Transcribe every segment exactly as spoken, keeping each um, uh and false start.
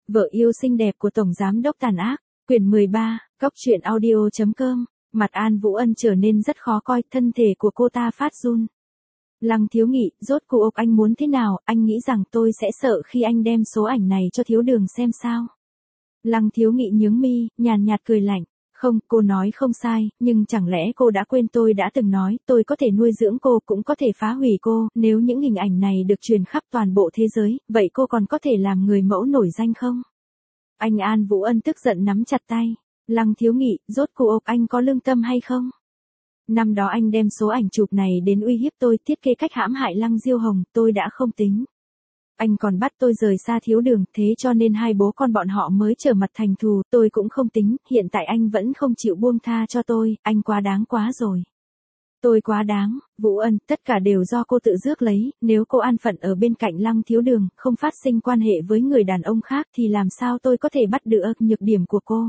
Vợ yêu xinh đẹp của Tổng Giám đốc tàn ác, quyển mười ba, cóc truyện audio chấm com, mặt An Vũ Ân trở nên rất khó coi, thân thể của cô ta phát run. Lăng Thiếu Nghị, rốt cuộc anh muốn thế nào, anh nghĩ rằng tôi sẽ sợ khi anh đem số ảnh này cho Thiếu Đường xem sao? Lăng Thiếu Nghị nhướng mi, nhàn nhạt cười lạnh. Không, cô nói không sai, nhưng chẳng lẽ cô đã quên tôi đã từng nói, tôi có thể nuôi dưỡng cô cũng có thể phá hủy cô, nếu những hình ảnh này được truyền khắp toàn bộ thế giới, vậy cô còn có thể làm người mẫu nổi danh không? Anh An Vũ Ân tức giận nắm chặt tay. Lăng Thiếu Nghị, rốt cuộc anh có lương tâm hay không? Năm đó anh đem số ảnh chụp này đến uy hiếp tôi, thiết kế cách hãm hại Lăng Diêu Hồng, tôi đã không tính. Anh còn bắt tôi rời xa Thiếu Đường, thế cho nên hai bố con bọn họ mới trở mặt thành thù, tôi cũng không tính, hiện tại anh vẫn không chịu buông tha cho tôi, anh quá đáng quá rồi. Tôi quá đáng, Vũ Ân, tất cả đều do cô tự rước lấy, nếu cô an phận ở bên cạnh Lăng Thiếu Đường, không phát sinh quan hệ với người đàn ông khác thì làm sao tôi có thể bắt được nhược điểm của cô.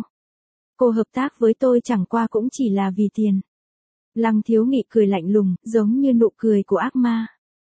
Cô hợp tác với tôi chẳng qua cũng chỉ là vì tiền. Lăng Thiếu Nghị cười lạnh lùng, giống như nụ cười của ác ma.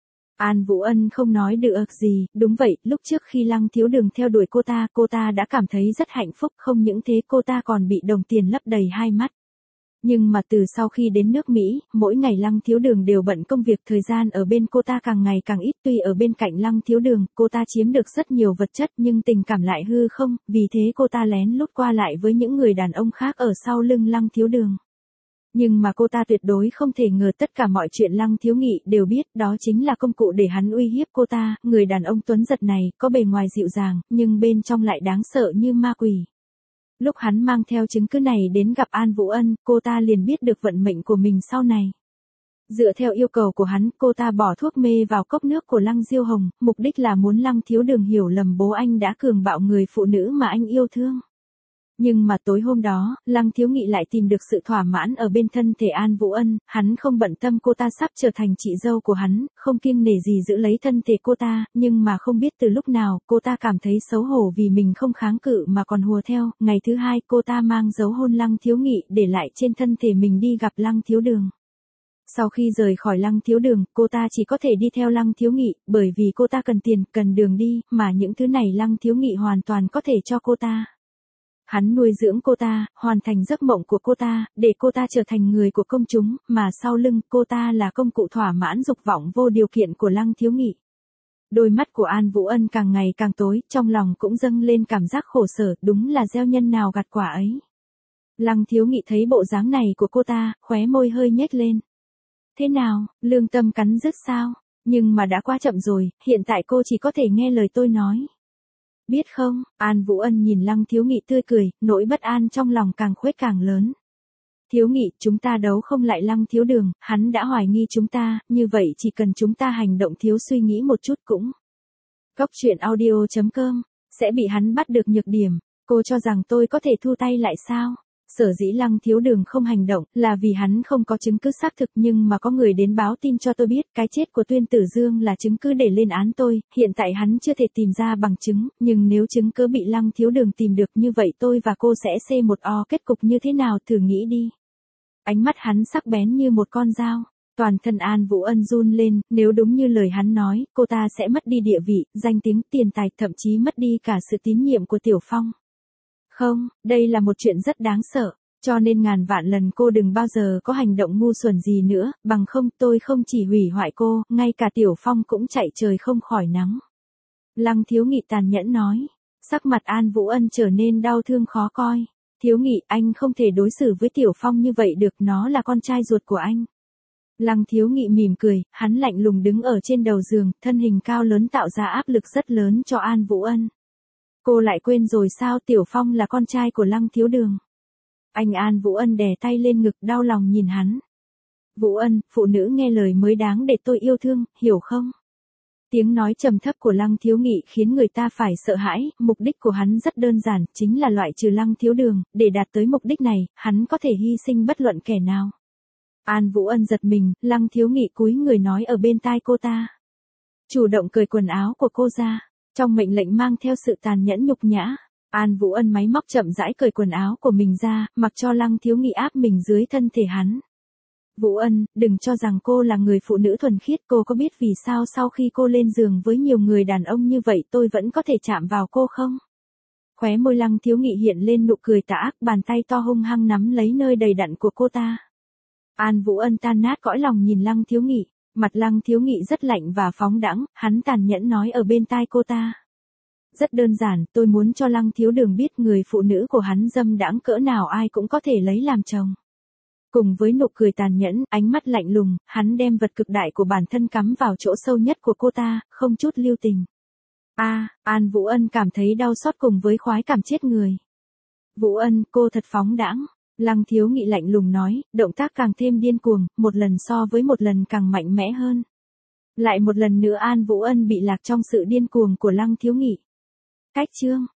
An Vũ Ân không nói được gì, đúng vậy, lúc trước khi Lăng Thiếu Đường theo đuổi cô ta, cô ta đã cảm thấy rất hạnh phúc, không những thế cô ta còn bị đồng tiền lấp đầy hai mắt. Nhưng mà từ sau khi đến nước Mỹ, mỗi ngày Lăng Thiếu Đường đều bận công việc, thời gian ở bên cô ta càng ngày càng ít, tuy ở bên cạnh Lăng Thiếu Đường, cô ta chiếm được rất nhiều vật chất nhưng tình cảm lại hư không, vì thế cô ta lén lút qua lại với những người đàn ông khác ở sau lưng Lăng Thiếu Đường. Nhưng mà cô ta tuyệt đối không thể ngờ tất cả mọi chuyện Lăng Thiếu Nghị đều biết, đó chính là công cụ để hắn uy hiếp cô ta, người đàn ông tuấn giật này, có bề ngoài dịu dàng, nhưng bên trong lại đáng sợ như ma quỷ. Lúc hắn mang theo chứng cứ này đến gặp An Vũ Ân, cô ta liền biết được vận mệnh của mình sau này. Dựa theo yêu cầu của hắn, cô ta bỏ thuốc mê vào cốc nước của Lăng Diêu Hồng, mục đích là muốn Lăng Thiếu Đường hiểu lầm bố anh đã cường bạo người phụ nữ mà anh yêu thương. Nhưng mà tối hôm đó, Lăng Thiếu Nghị lại tìm được sự thỏa mãn ở bên thân thể An Vũ Ân, hắn không bận tâm cô ta sắp trở thành chị dâu của hắn, không kiêng nể gì giữ lấy thân thể cô ta, nhưng mà không biết từ lúc nào, cô ta cảm thấy xấu hổ vì mình không kháng cự mà còn hùa theo, ngày thứ hai cô ta mang dấu hôn Lăng Thiếu Nghị để lại trên thân thể mình đi gặp Lăng Thiếu Đường. Sau khi rời khỏi Lăng Thiếu Đường, cô ta chỉ có thể đi theo Lăng Thiếu Nghị, bởi vì cô ta cần tiền, cần đường đi, mà những thứ này Lăng Thiếu Nghị hoàn toàn có thể cho cô ta. Hắn nuôi dưỡng cô ta, hoàn thành giấc mộng của cô ta, để cô ta trở thành người của công chúng, mà sau lưng cô ta là công cụ thỏa mãn dục vọng vô điều kiện của Lăng Thiếu Nghị. Đôi mắt của An Vũ Ân càng ngày càng tối, trong lòng cũng dâng lên cảm giác khổ sở, đúng là gieo nhân nào gặt quả ấy. Lăng Thiếu Nghị thấy bộ dáng này của cô ta, khóe môi hơi nhếch lên. Thế nào, lương tâm cắn rứt sao? Nhưng mà đã quá chậm rồi, hiện tại cô chỉ có thể nghe lời tôi nói. Biết không, An Vũ Ân nhìn Lăng Thiếu Nghị tươi cười, nỗi bất an trong lòng càng khuếch càng lớn. Thiếu Nghị, chúng ta đấu không lại Lăng Thiếu Đường, hắn đã hoài nghi chúng ta, như vậy chỉ cần chúng ta hành động thiếu suy nghĩ một chút cũng. Cóc truyện audio chấm com, sẽ bị hắn bắt được nhược điểm, cô cho rằng tôi có thể thu tay lại sao? Sở dĩ Lăng Thiếu Đường không hành động, là vì hắn không có chứng cứ xác thực, nhưng mà có người đến báo tin cho tôi biết, cái chết của Tuyên Tử Dương là chứng cứ để lên án tôi, hiện tại hắn chưa thể tìm ra bằng chứng, nhưng nếu chứng cứ bị Lăng Thiếu Đường tìm được như vậy tôi và cô sẽ xê một o kết cục như thế nào, thử nghĩ đi. Ánh mắt hắn sắc bén như một con dao, toàn thân An Vũ Ân run lên, nếu đúng như lời hắn nói, cô ta sẽ mất đi địa vị, danh tiếng, tiền tài, thậm chí mất đi cả sự tín nhiệm của Tiểu Phong. Không, đây là một chuyện rất đáng sợ, cho nên ngàn vạn lần cô đừng bao giờ có hành động ngu xuẩn gì nữa, bằng không tôi không chỉ hủy hoại cô, ngay cả Tiểu Phong cũng chạy trời không khỏi nắng. Lăng Thiếu Nghị tàn nhẫn nói, sắc mặt An Vũ Ân trở nên đau thương khó coi. Thiếu Nghị, anh không thể đối xử với Tiểu Phong như vậy được, nó là con trai ruột của anh. Lăng Thiếu Nghị mỉm cười, hắn lạnh lùng đứng ở trên đầu giường, thân hình cao lớn tạo ra áp lực rất lớn cho An Vũ Ân. Cô lại quên rồi sao, Tiểu Phong là con trai của Lăng Thiếu Đường. Anh An Vũ Ân đè tay lên ngực, đau lòng nhìn hắn. Vũ Ân, phụ nữ nghe lời mới đáng để tôi yêu thương, hiểu không? Tiếng nói trầm thấp của Lăng Thiếu Nghị khiến người ta phải sợ hãi, mục đích của hắn rất đơn giản, chính là loại trừ Lăng Thiếu Đường, để đạt tới mục đích này, hắn có thể hy sinh bất luận kẻ nào. An Vũ Ân giật mình, Lăng Thiếu Nghị cúi người nói ở bên tai cô ta. Chủ động cởi quần áo của cô ra. Trong mệnh lệnh mang theo sự tàn nhẫn nhục nhã, An Vũ Ân máy móc chậm rãi cởi quần áo của mình ra, mặc cho Lăng Thiếu Nghị áp mình dưới thân thể hắn. Vũ Ân, đừng cho rằng cô là người phụ nữ thuần khiết, cô có biết vì sao sau khi cô lên giường với nhiều người đàn ông như vậy tôi vẫn có thể chạm vào cô không? Khóe môi Lăng Thiếu Nghị hiện lên nụ cười tà ác, bàn tay to hung hăng nắm lấy nơi đầy đặn của cô ta. An Vũ Ân tan nát cõi lòng nhìn Lăng Thiếu Nghị, mặt Lăng Thiếu Nghị rất lạnh và phóng đãng, hắn tàn nhẫn nói ở bên tai cô ta. Rất đơn giản, tôi muốn cho Lăng Thiếu Đường biết người phụ nữ của hắn dâm đãng cỡ nào ai cũng có thể lấy làm chồng. Cùng với nụ cười tàn nhẫn, ánh mắt lạnh lùng, hắn đem vật cực đại của bản thân cắm vào chỗ sâu nhất của cô ta, không chút lưu tình. A, à, An Vũ Ân cảm thấy đau xót cùng với khoái cảm chết người. Vũ Ân, cô thật phóng đãng. Lăng Thiếu Nghị lạnh lùng nói, động tác càng thêm điên cuồng, một lần so với một lần càng mạnh mẽ hơn. Lại một lần nữa An Vũ Ân bị lạc trong sự điên cuồng của Lăng Thiếu Nghị. Cách chương